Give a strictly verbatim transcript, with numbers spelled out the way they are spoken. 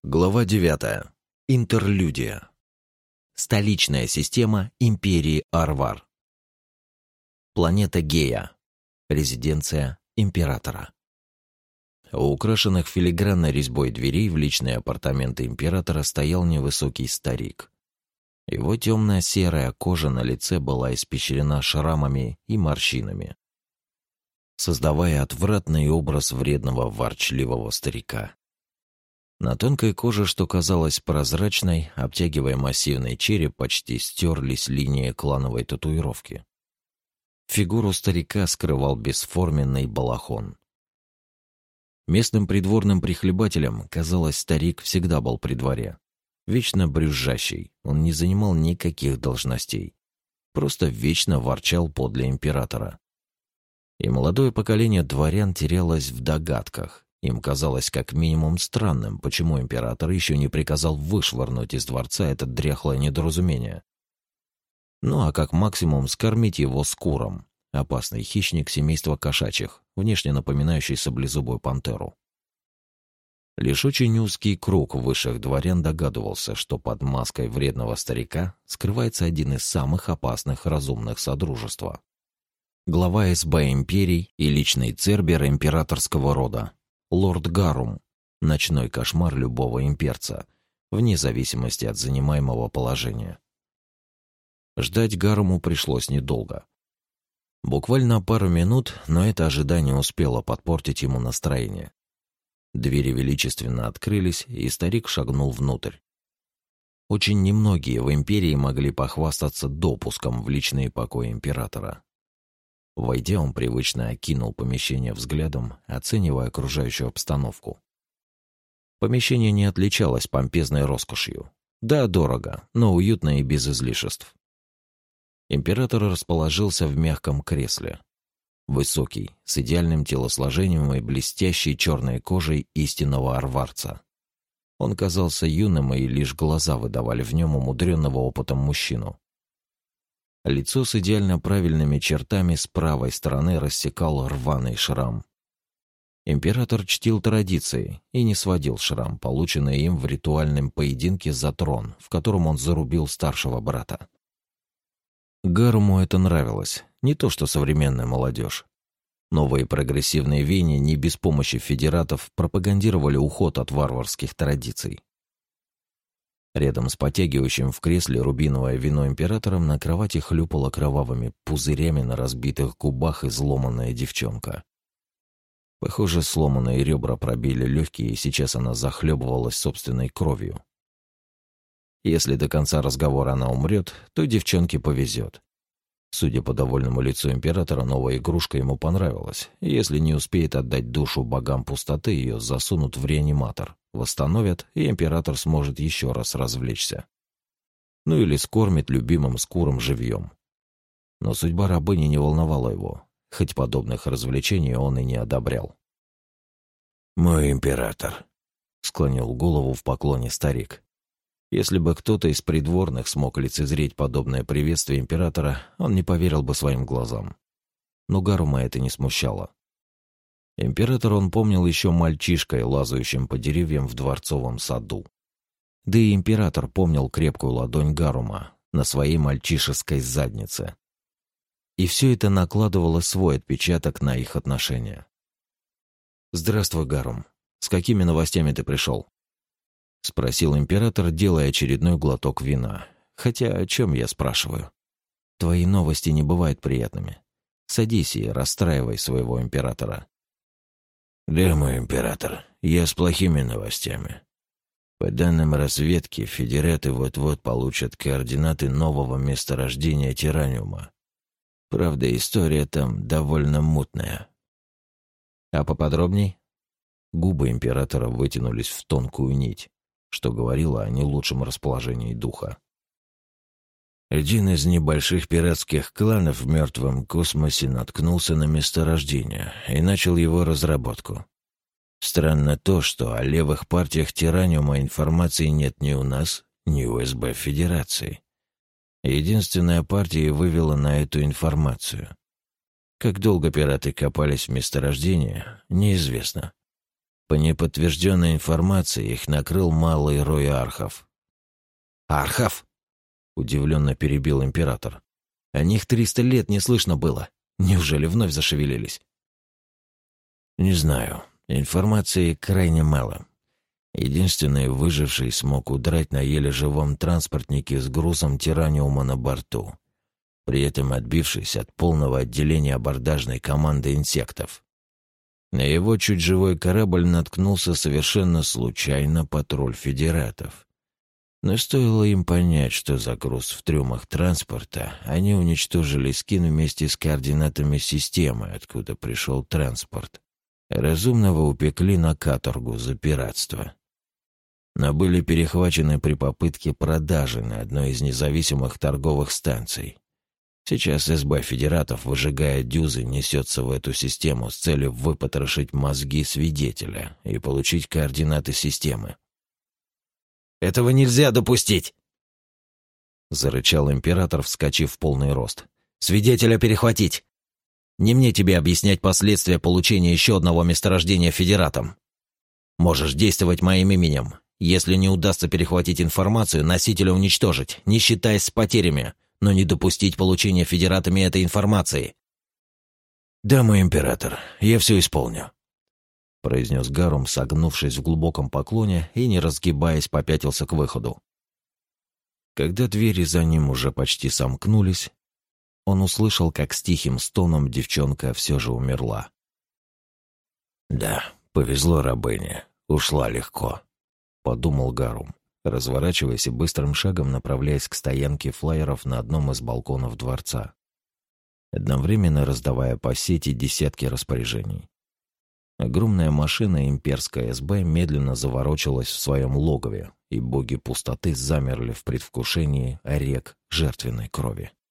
Глава девятая. Интерлюдия. Столичная система империи Арвар. Планета Гея. Резиденция императора. У украшенных филигранной резьбой дверей в личные апартаменты императора стоял невысокий старик. Его темная серая кожа на лице была испещрена шрамами и морщинами, создавая отвратный образ вредного ворчливого старика. На тонкой коже, что казалось прозрачной, обтягивая массивный череп, почти стерлись линии клановой татуировки. Фигуру старика скрывал бесформенный балахон. Местным придворным прихлебателям, казалось, старик всегда был при дворе. Вечно брюзжащий, он не занимал никаких должностей. Просто вечно ворчал подле императора. И молодое поколение дворян терялось в догадках. Им казалось как минимум странным, почему император еще не приказал вышвырнуть из дворца это дряхлое недоразумение. Ну а как максимум скормить его скуром, опасный хищник семейства кошачьих, внешне напоминающий саблезубую пантеру. Лишь очень узкий круг высших дворян догадывался, что под маской вредного старика скрывается один из самых опасных разумных содружества. Глава эс бэ империй и личный цербер императорского рода. Лорд Гарум, ночной кошмар любого имперца, вне зависимости от занимаемого положения. Ждать Гаруму пришлось недолго. Буквально пару минут, но это ожидание успело подпортить ему настроение. Двери величественно открылись, и старик шагнул внутрь. Очень немногие в империи могли похвастаться допуском в личные покои императора. Войдя, он привычно окинул помещение взглядом, оценивая окружающую обстановку. Помещение не отличалось помпезной роскошью. Да, дорого, но уютно и без излишеств. Император расположился в мягком кресле. Высокий, с идеальным телосложением и блестящей черной кожей истинного арварца. Он казался юным, и лишь глаза выдавали в нем умудренного опытом мужчину. Лицо с идеально правильными чертами с правой стороны рассекал рваный шрам. Император чтил традиции и не сводил шрам, полученный им в ритуальном поединке за трон, в котором он зарубил старшего брата. Гаруму это нравилось, не то что современная молодежь. Новые прогрессивные веяния не без помощи федератов пропагандировали уход от варварских традиций. Рядом с потягивающим в кресле рубиновое вино императором на кровати хлюпала кровавыми пузырями на разбитых губах изломанная девчонка. Похоже, сломанные ребра пробили легкие, и сейчас она захлебывалась собственной кровью. Если до конца разговора она умрет, то девчонке повезет. Судя по довольному лицу императора, новая игрушка ему понравилась. Если не успеет отдать душу богам пустоты, ее засунут в реаниматор, восстановят, и император сможет еще раз развлечься. Ну или скормит любимым скуром живьем. Но судьба рабыни не волновала его, хоть подобных развлечений он и не одобрял. «Мой император», — склонил голову в поклоне старик. Если бы кто-то из придворных смог лицезреть подобное приветствие императора, он не поверил бы своим глазам. Но Гарума это не смущало. Императора он помнил еще мальчишкой, лазающим по деревьям в дворцовом саду. Да и император помнил крепкую ладонь Гарума на своей мальчишеской заднице. И все это накладывало свой отпечаток на их отношения. «Здравствуй, Гарум. С какими новостями ты пришел?» — спросил император, делая очередной глоток вина. «Хотя о чем я спрашиваю? Твои новости не бывают приятными. Садись и расстраивай своего императора». «Да, мой император, я с плохими новостями. По данным разведки, федераты вот-вот получат координаты нового месторождения тираниума. Правда, история там довольно мутная». «А поподробней?» Губы императора вытянулись в тонкую нить, что говорило о не лучшем расположении духа. Один из небольших пиратских кланов в мертвом космосе наткнулся на месторождение и начал его разработку. Странно то, что о левых партиях тираниума информации нет ни у нас, ни у эс бэ Федерации. Единственная партия вывела на эту информацию. Как долго пираты копались в месторождении, неизвестно. По неподтвержденной информации, их накрыл малый рой архов. «Архов?» — удивленно перебил император. «О них триста лет не слышно было. Неужели вновь зашевелились?» «Не знаю. Информации крайне мало. Единственный выживший смог удрать на еле живом транспортнике с грузом тираниума на борту, при этом отбившись от полного отделения абордажной команды инсектов. На его чуть живой корабль наткнулся совершенно случайно патруль федератов. Но стоило им понять, что за груз в трюмах транспорта, они уничтожили скин вместе с координатами системы, откуда пришел транспорт. Разумного упекли на каторгу за пиратство. Но были перехвачены при попытке продажи на одной из независимых торговых станций. Сейчас СБ Федератов, выжигая дюзы, несется в эту систему с целью выпотрошить мозги свидетеля и получить координаты системы. «Этого нельзя допустить!» — зарычал император, вскочив в полный рост. «Свидетеля перехватить! Не мне тебе объяснять последствия получения еще одного месторождения Федератом. Можешь действовать моим именем. Если не удастся перехватить информацию, носителя уничтожить, не считаясь с потерями, но не допустить получения Федератами этой информации». «Да, мой император, я все исполню», — произнес Гарум, согнувшись в глубоком поклоне и, не разгибаясь, попятился к выходу. Когда двери за ним уже почти сомкнулись, он услышал, как с тихим стоном девчонка все же умерла. «Да, повезло рабыне, ушла легко», — подумал Гарум, разворачиваясь и быстрым шагом направляясь к стоянке флайеров на одном из балконов дворца, одновременно раздавая по сети десятки распоряжений. Огромная машина имперской СБ медленно заворочилась в своем логове, и боги пустоты замерли в предвкушении рек жертвенной крови.